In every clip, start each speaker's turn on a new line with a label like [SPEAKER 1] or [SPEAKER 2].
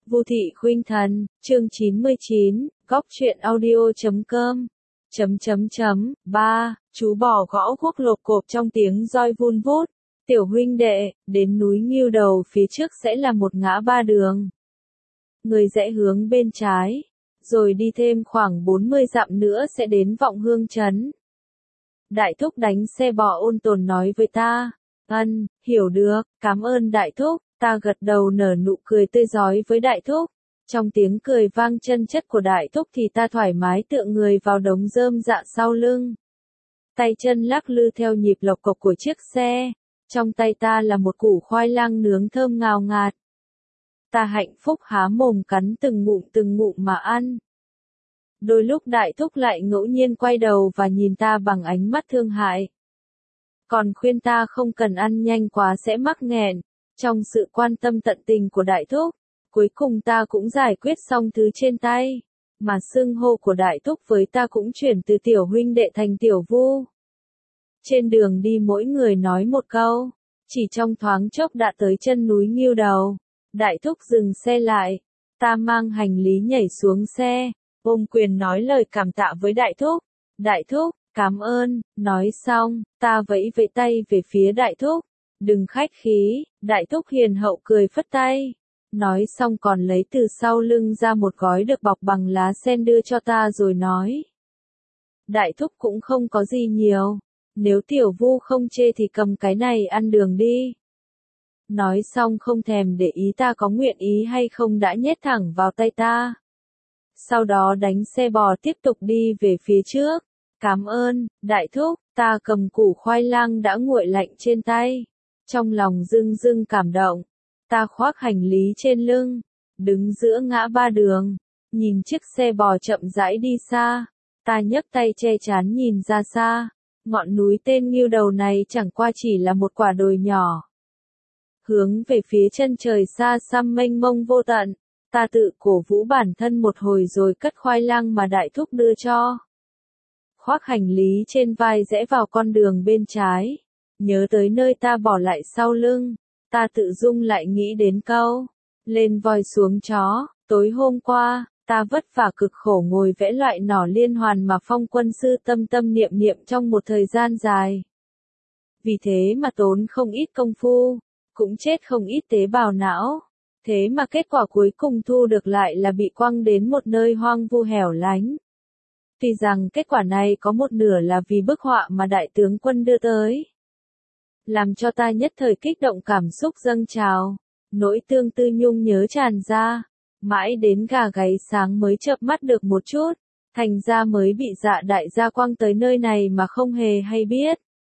[SPEAKER 1] Vu Thị Khuynh Thần, chương 99, góc truyện audio.com. 3. Chú bò gõ guốc lộp cộp trong tiếng roi vun vút. Tiểu huynh đệ, đến núi Ngưu Đầu phía trước sẽ là một ngã ba đường. Người rẽ hướng bên trái, rồi đi thêm khoảng 40 dặm nữa sẽ đến Vọng Hương Trấn. Đại thúc đánh xe bò ôn tồn nói với ta. Hiểu được, cảm ơn đại thúc. Ta gật đầu nở nụ cười tươi rói với đại thúc. Trong tiếng cười vang chân chất của đại thúc thì ta thoải mái tựa người vào đống rơm dạ sau lưng. Tay chân lắc lư theo nhịp lộc cộc của chiếc xe. Trong tay ta là một củ khoai lang nướng thơm ngào ngạt. Ta hạnh phúc há mồm cắn từng ngụm mà ăn. Đôi lúc đại thúc lại ngẫu nhiên quay đầu và nhìn ta bằng ánh mắt thương hại. Còn khuyên ta không cần ăn nhanh quá sẽ mắc nghẹn. Trong sự quan tâm tận tình của đại thúc, cuối cùng ta cũng giải quyết xong thứ trên tay, mà xưng hô của đại thúc với ta cũng chuyển từ tiểu huynh đệ thành tiểu Vu. Trên đường đi mỗi người nói một câu, chỉ trong thoáng chốc đã tới chân núi Ngưu Đầu. Đại thúc dừng xe lại, ta mang hành lý nhảy xuống xe, ôm quyền nói lời cảm tạ với đại thúc. Đại thúc, cảm ơn, nói xong, ta vẫy vẫy tay về phía đại thúc. Đừng khách khí, đại thúc hiền hậu cười phất tay. Nói xong còn lấy từ sau lưng ra một gói được bọc bằng lá sen đưa cho ta rồi nói. Đại thúc cũng không có gì nhiều. Nếu tiểu Vu không chê thì cầm cái này ăn đường đi. Nói xong không thèm để ý ta có nguyện ý hay không đã nhét thẳng vào tay ta. Sau đó đánh xe bò tiếp tục đi về phía trước. Cảm ơn, đại thúc, ta cầm củ khoai lang đã nguội lạnh trên tay. Trong lòng dưng cảm động, ta khoác hành lý trên lưng, đứng giữa ngã ba đường, nhìn chiếc xe bò chậm rãi đi xa, ta nhấc tay che chắn nhìn ra xa, ngọn núi tên Ngưu Đầu này chẳng qua chỉ là một quả đồi nhỏ. Hướng về phía chân trời xa xăm mênh mông vô tận, ta tự cổ vũ bản thân một hồi rồi cất khoai lang mà đại thúc đưa cho. Khoác hành lý trên vai rẽ vào con đường bên trái. Nhớ tới nơi ta bỏ lại sau lưng, ta tự dưng lại nghĩ đến câu, lên voi xuống chó, tối hôm qua, ta vất vả cực khổ ngồi vẽ loại nỏ liên hoàn mà Phong quân sư tâm niệm trong một thời gian dài. Vì thế mà tốn không ít công phu, cũng chết không ít tế bào não, thế mà kết quả cuối cùng thu được lại là bị quăng đến một nơi hoang vu hẻo lánh. Tuy rằng kết quả này có một nửa là vì bức họa mà đại tướng quân đưa tới. Làm cho ta nhất thời kích động cảm xúc dâng trào, nỗi tương tư nhung nhớ tràn ra, mãi đến gà gáy sáng mới chợp mắt được một chút, thành ra mới bị dạ đại gia quăng tới nơi này mà không hề hay biết.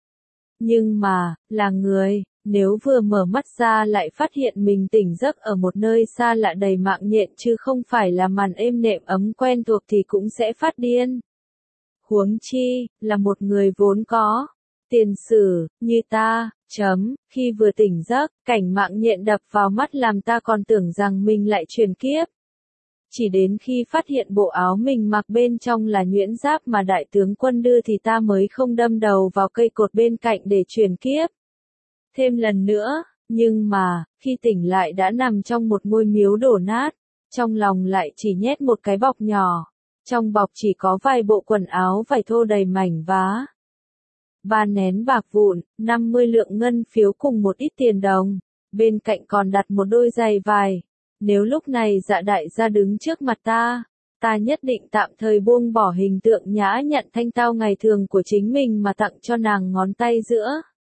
[SPEAKER 1] Nhưng mà, là người, nếu vừa mở mắt ra lại phát hiện mình tỉnh giấc ở một nơi xa lạ đầy mạng nhện chứ không phải là màn êm nệm ấm quen thuộc thì cũng sẽ phát điên. Huống chi, là một người vốn có tiền sử, như ta, khi vừa tỉnh giấc, cảnh mạng nhện đập vào mắt làm ta còn tưởng rằng mình lại chuyển kiếp. Chỉ đến khi phát hiện bộ áo mình mặc bên trong là nhuyễn giáp mà đại tướng quân đưa thì ta mới không đâm đầu vào cây cột bên cạnh để chuyển kiếp. Thêm lần nữa, nhưng mà, khi tỉnh lại đã nằm trong một ngôi miếu đổ nát, trong lòng lại chỉ nhét một cái bọc nhỏ. Trong bọc chỉ có vài bộ quần áo vải thô đầy mảnh vá. 3 nén bạc vụn, 50 lượng ngân phiếu cùng một ít tiền đồng, bên cạnh còn đặt một đôi giày vải. Nếu lúc này dạ đại gia đứng trước mặt ta nhất định tạm thời buông bỏ hình tượng nhã nhặn thanh tao ngày thường của chính mình mà tặng cho nàng ngón tay giữa.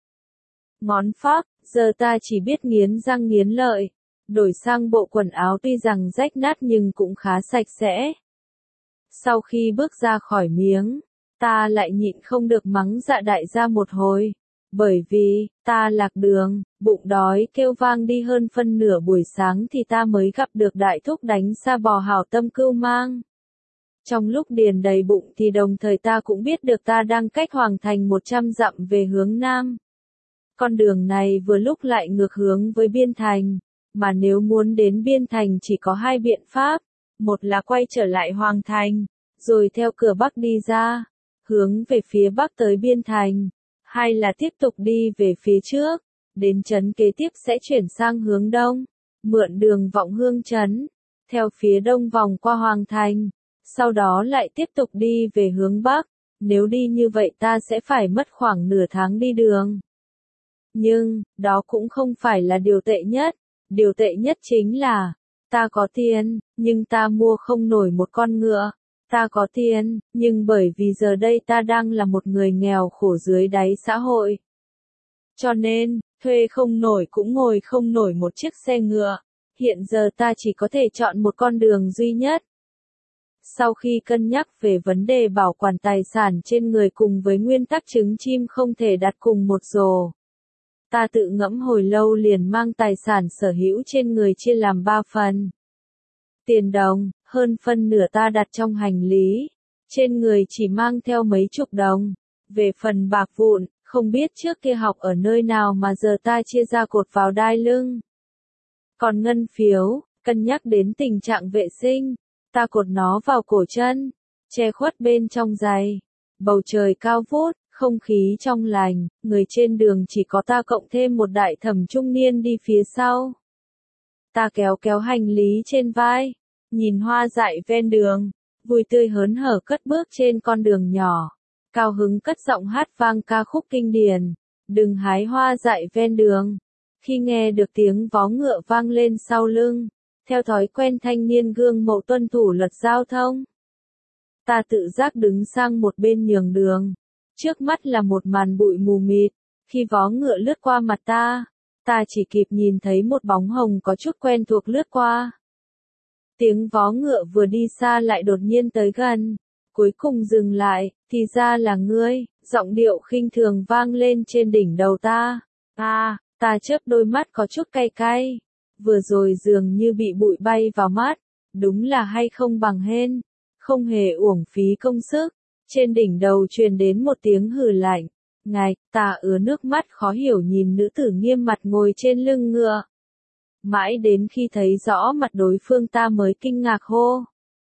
[SPEAKER 1] Ngón phác, giờ ta chỉ biết nghiến răng nghiến lợi, đổi sang bộ quần áo tuy rằng rách nát nhưng cũng khá sạch sẽ. Sau khi bước ra khỏi miếng, ta lại nhịn không được mắng dạ đại gia một hồi, bởi vì, ta lạc đường, bụng đói kêu vang đi hơn phân nửa buổi sáng thì ta mới gặp được đại thúc đánh sa bò hảo tâm cưu mang. Trong lúc điền đầy bụng thì đồng thời ta cũng biết được ta đang cách Hoàng Thành 100 dặm về hướng Nam. Con đường này vừa lúc lại ngược hướng với Biên Thành, mà nếu muốn đến Biên Thành chỉ có 2 biện pháp, một là quay trở lại Hoàng Thành, rồi theo cửa Bắc đi ra, hướng về phía Bắc tới Biên Thành, hay là tiếp tục đi về phía trước, đến trấn kế tiếp sẽ chuyển sang hướng Đông, mượn đường Vọng Hương Trấn. theo phía đông vòng qua Hoàng Thành, sau đó lại tiếp tục đi về hướng Bắc. Nếu đi như vậy ta sẽ phải mất khoảng nửa tháng đi đường. Nhưng, đó cũng không phải là điều tệ nhất. Điều tệ nhất chính là, ta có tiền, nhưng ta mua không nổi một con ngựa. Ta có tiền, nhưng bởi vì giờ đây ta đang là một người nghèo khổ dưới đáy xã hội. Cho nên, thuê không nổi cũng ngồi không nổi một chiếc xe ngựa. Hiện giờ ta chỉ có thể chọn một con đường duy nhất. Sau khi cân nhắc về vấn đề bảo quản tài sản trên người cùng với nguyên tắc trứng chim không thể đặt cùng một rổ, ta tự ngẫm hồi lâu liền mang tài sản sở hữu trên người chia làm 3 phần. Tiền đồng, hơn phân nửa ta đặt trong hành lý, trên người chỉ mang theo mấy chục đồng. Về phần bạc vụn, không biết trước kia học ở nơi nào mà giờ ta chia ra cột vào đai lưng. Còn ngân phiếu, cân nhắc đến tình trạng vệ sinh, ta cột nó vào cổ chân, che khuất bên trong giày. Bầu trời cao vút, không khí trong lành, người trên đường chỉ có ta cộng thêm một đại thẩm trung niên đi phía sau. Ta kéo kéo hành lý trên vai, nhìn hoa dại ven đường, vui tươi hớn hở cất bước trên con đường nhỏ, cao hứng cất giọng hát vang ca khúc kinh điển, đừng hái hoa dại ven đường. Khi nghe được tiếng vó ngựa vang lên sau lưng, theo thói quen thanh niên gương mẫu tuân thủ luật giao thông, ta tự giác đứng sang một bên nhường đường. Trước mắt là một màn bụi mù mịt, khi vó ngựa lướt qua mặt ta chỉ kịp nhìn thấy một bóng hồng có chút quen thuộc lướt qua. Tiếng vó ngựa vừa đi xa lại đột nhiên tới gần, cuối cùng dừng lại, thì ra là ngươi, giọng điệu khinh thường vang lên trên đỉnh đầu ta. Ta chớp đôi mắt có chút cay cay, vừa rồi dường như bị bụi bay vào mắt, đúng là hay không bằng hên, không hề uổng phí công sức. Trên đỉnh đầu truyền đến một tiếng hừ lạnh. Ngạch, ta ứa nước mắt khó hiểu nhìn nữ tử nghiêm mặt ngồi trên lưng ngựa. Mãi đến khi thấy rõ mặt đối phương ta mới kinh ngạc hô.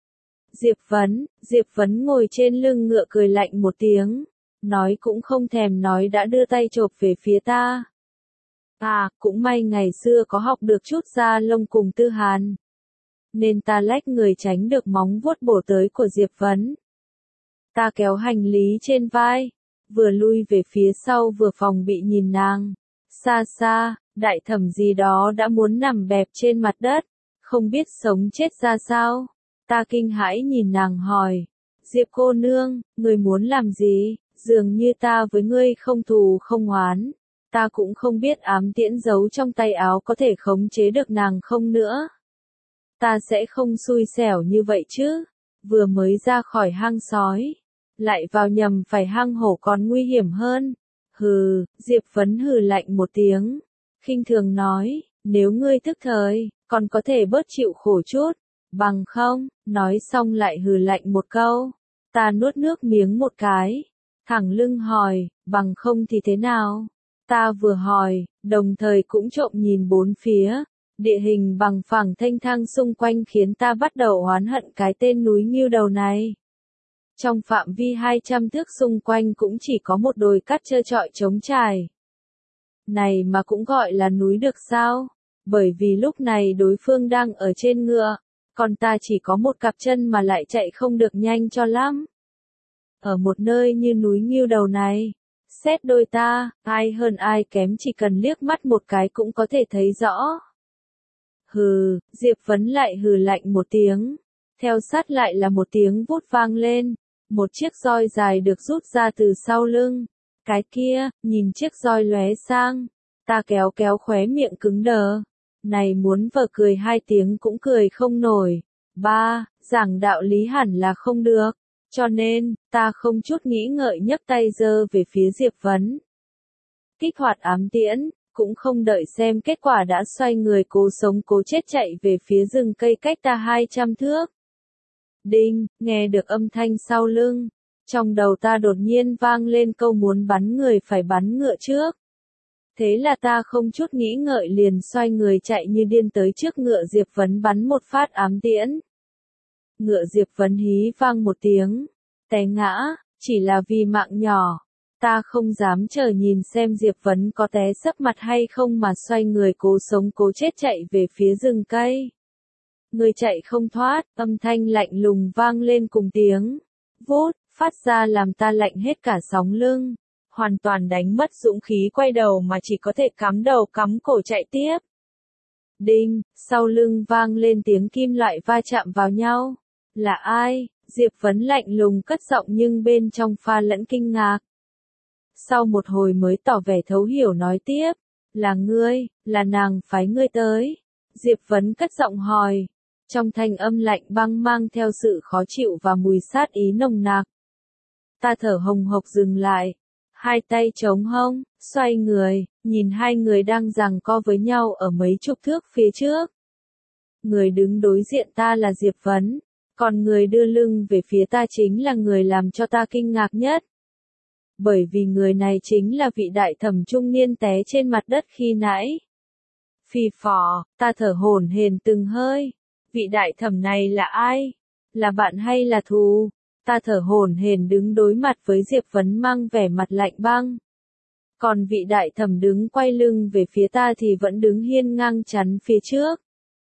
[SPEAKER 1] Diệp Vấn ngồi trên lưng ngựa cười lạnh một tiếng. Nói cũng không thèm nói đã đưa tay chộp về phía ta. Cũng may ngày xưa có học được chút da lông cùng tư hàn. Nên ta lách người tránh được móng vuốt bổ tới của Diệp Vấn. Ta kéo hành lý trên vai, vừa lui về phía sau vừa phòng bị nhìn nàng. Xa xa, đại thẩm gì đó đã muốn nằm bẹp trên mặt đất, không biết sống chết ra sao. Ta kinh hãi nhìn nàng hỏi, Diệp cô nương, người muốn làm gì? Dường như ta với ngươi không thù không oán. Ta cũng không biết ám tiễn giấu trong tay áo có thể khống chế được nàng không nữa. Ta sẽ không xui xẻo như vậy chứ. Vừa mới ra khỏi hang sói, lại vào nhầm phải hang hổ còn nguy hiểm hơn. Hừ, Diệp Vấn hừ lạnh một tiếng, khinh thường nói, nếu ngươi tức thời, còn có thể bớt chịu khổ chút, bằng không, nói xong lại hừ lạnh một câu. Ta nuốt nước miếng một cái, thẳng lưng hỏi, bằng không thì thế nào? Ta vừa hỏi, đồng thời cũng trộm nhìn bốn phía. Địa hình bằng phẳng thênh thang xung quanh khiến ta bắt đầu oán hận cái tên núi Ngưu Đầu này. Trong phạm vi 200 thước xung quanh cũng chỉ có một đồi cát trơ trọi trống trải. Này mà cũng gọi là núi được sao? Bởi vì lúc này đối phương đang ở trên ngựa, còn ta chỉ có một cặp chân mà lại chạy không được nhanh cho lắm. Ở một nơi như núi Ngưu Đầu này, xét đôi ta, ai hơn ai kém chỉ cần liếc mắt một cái cũng có thể thấy rõ. Hừ, Diệp Vấn lại hừ lạnh một tiếng, theo sát lại là một tiếng vút vang lên, một chiếc roi dài được rút ra từ sau lưng. Cái kia, nhìn chiếc roi lóe sang, ta kéo kéo khóe miệng cứng đờ. Này muốn vờ cười hai tiếng cũng cười không nổi. Giảng đạo lý hẳn là không được, cho nên, ta không chút nghĩ ngợi nhấc tay giơ về phía Diệp Vấn. Kích hoạt ám tiễn. Cũng không đợi xem kết quả đã xoay người cố sống cố chết chạy về phía rừng cây cách ta 200 thước. Đinh, nghe được âm thanh sau lưng. Trong đầu ta đột nhiên vang lên câu muốn bắn người phải bắn ngựa trước. Thế là ta không chút nghĩ ngợi liền xoay người chạy như điên tới trước ngựa Diệp Vấn bắn một phát ám tiễn. Ngựa Diệp Vấn hí vang một tiếng, té ngã, chỉ là vì mạng nhỏ. Ta không dám chờ nhìn xem Diệp Vấn có té sấp mặt hay không mà xoay người cố sống cố chết chạy về phía rừng cây. Ngươi chạy không thoát, âm thanh lạnh lùng vang lên cùng tiếng vút, phát ra làm ta lạnh hết cả sóng lưng, hoàn toàn đánh mất dũng khí quay đầu mà chỉ có thể cắm đầu cắm cổ chạy tiếp. Đinh, sau lưng vang lên tiếng kim loại va chạm vào nhau. Là ai? Diệp Vấn lạnh lùng cất giọng nhưng bên trong pha lẫn kinh ngạc. Sau một hồi mới tỏ vẻ thấu hiểu nói tiếp. Là ngươi, là nàng phái ngươi tới. Diệp Vấn cất giọng hỏi. Trong thanh âm lạnh băng mang theo sự khó chịu và mùi sát ý nồng nặc. Ta thở hồng hộc dừng lại. Hai tay chống hông, xoay người, nhìn hai người đang giằng co với nhau ở mấy chục thước phía trước. Người đứng đối diện ta là Diệp Vấn, còn người đưa lưng về phía ta chính là người làm cho ta kinh ngạc nhất. Bởi vì người này chính là vị đại thẩm trung niên té trên mặt đất khi nãy. Phì phò, ta thở hổn hển từng hơi. Vị đại thẩm này là ai? Là bạn hay là thù? Ta thở hổn hển đứng đối mặt với Diệp Vấn mang vẻ mặt lạnh băng. Còn vị đại thẩm đứng quay lưng về phía ta thì vẫn đứng hiên ngang chắn phía trước.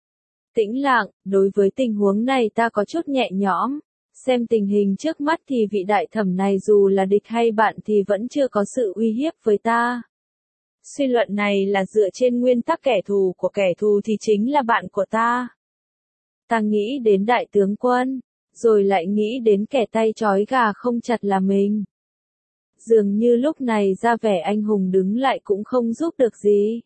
[SPEAKER 1] Tĩnh lặng, đối với tình huống này ta có chút nhẹ nhõm. Xem tình hình trước mắt thì vị đại thẩm này dù là địch hay bạn thì vẫn chưa có sự uy hiếp với ta. Suy luận này là dựa trên nguyên tắc kẻ thù của kẻ thù thì chính là bạn của ta. Ta nghĩ đến đại tướng quân, rồi lại nghĩ đến kẻ tay trói gà không chặt là mình. Dường như lúc này ra vẻ anh hùng đứng lại cũng không giúp được gì.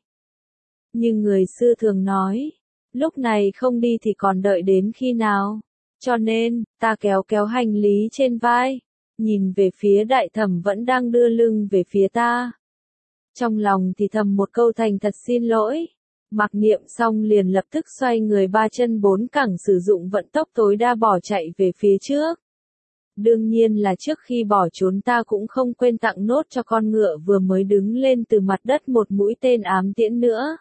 [SPEAKER 1] Nhưng người xưa thường nói, lúc này không đi thì còn đợi đến khi nào. Cho nên, ta kéo kéo hành lý trên vai, nhìn về phía đại thẩm vẫn đang đưa lưng về phía ta. Trong lòng thì thầm một câu thành thật xin lỗi. Mặc niệm xong liền lập tức xoay người ba chân bốn cẳng sử dụng vận tốc tối đa bỏ chạy về phía trước. Đương nhiên là trước khi bỏ trốn ta cũng không quên tặng nốt cho con ngựa vừa mới đứng lên từ mặt đất một mũi tên ám tiễn nữa.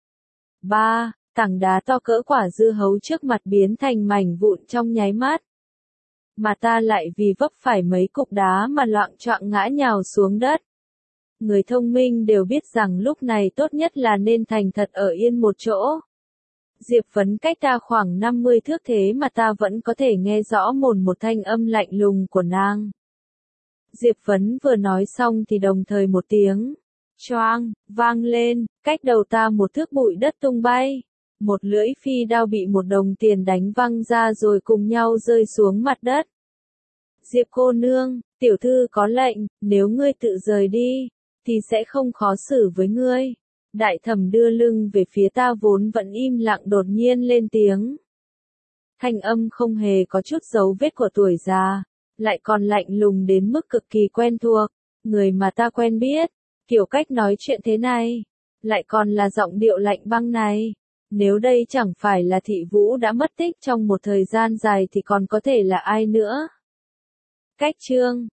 [SPEAKER 1] 3. Tảng đá to cỡ quả dưa hấu trước mặt biến thành mảnh vụn trong nháy mắt. Mà ta lại vì vấp phải mấy cục đá mà loạng choạng ngã nhào xuống đất. Người thông minh đều biết rằng lúc này tốt nhất là nên thành thật ở yên một chỗ. Diệp Vấn cách ta khoảng 50 thước thế mà ta vẫn có thể nghe rõ một thanh âm lạnh lùng của nàng. Diệp Vấn vừa nói xong thì đồng thời một tiếng choang vang lên, cách đầu ta một thước bụi đất tung bay. Một lưỡi phi đao bị một đồng tiền đánh văng ra rồi cùng nhau rơi xuống mặt đất. Diệp cô nương, tiểu thư có lệnh, nếu ngươi tự rời đi, thì sẽ không khó xử với ngươi. Đại thẩm đưa lưng về phía ta vốn vẫn im lặng đột nhiên lên tiếng. Thanh âm không hề có chút dấu vết của tuổi già, lại còn lạnh lùng đến mức cực kỳ quen thuộc, người mà ta quen biết, kiểu cách nói chuyện thế này, lại còn là giọng điệu lạnh băng này. Nếu đây chẳng phải là Thị Vũ đã mất tích trong một thời gian dài thì còn có thể là ai nữa? Cách chương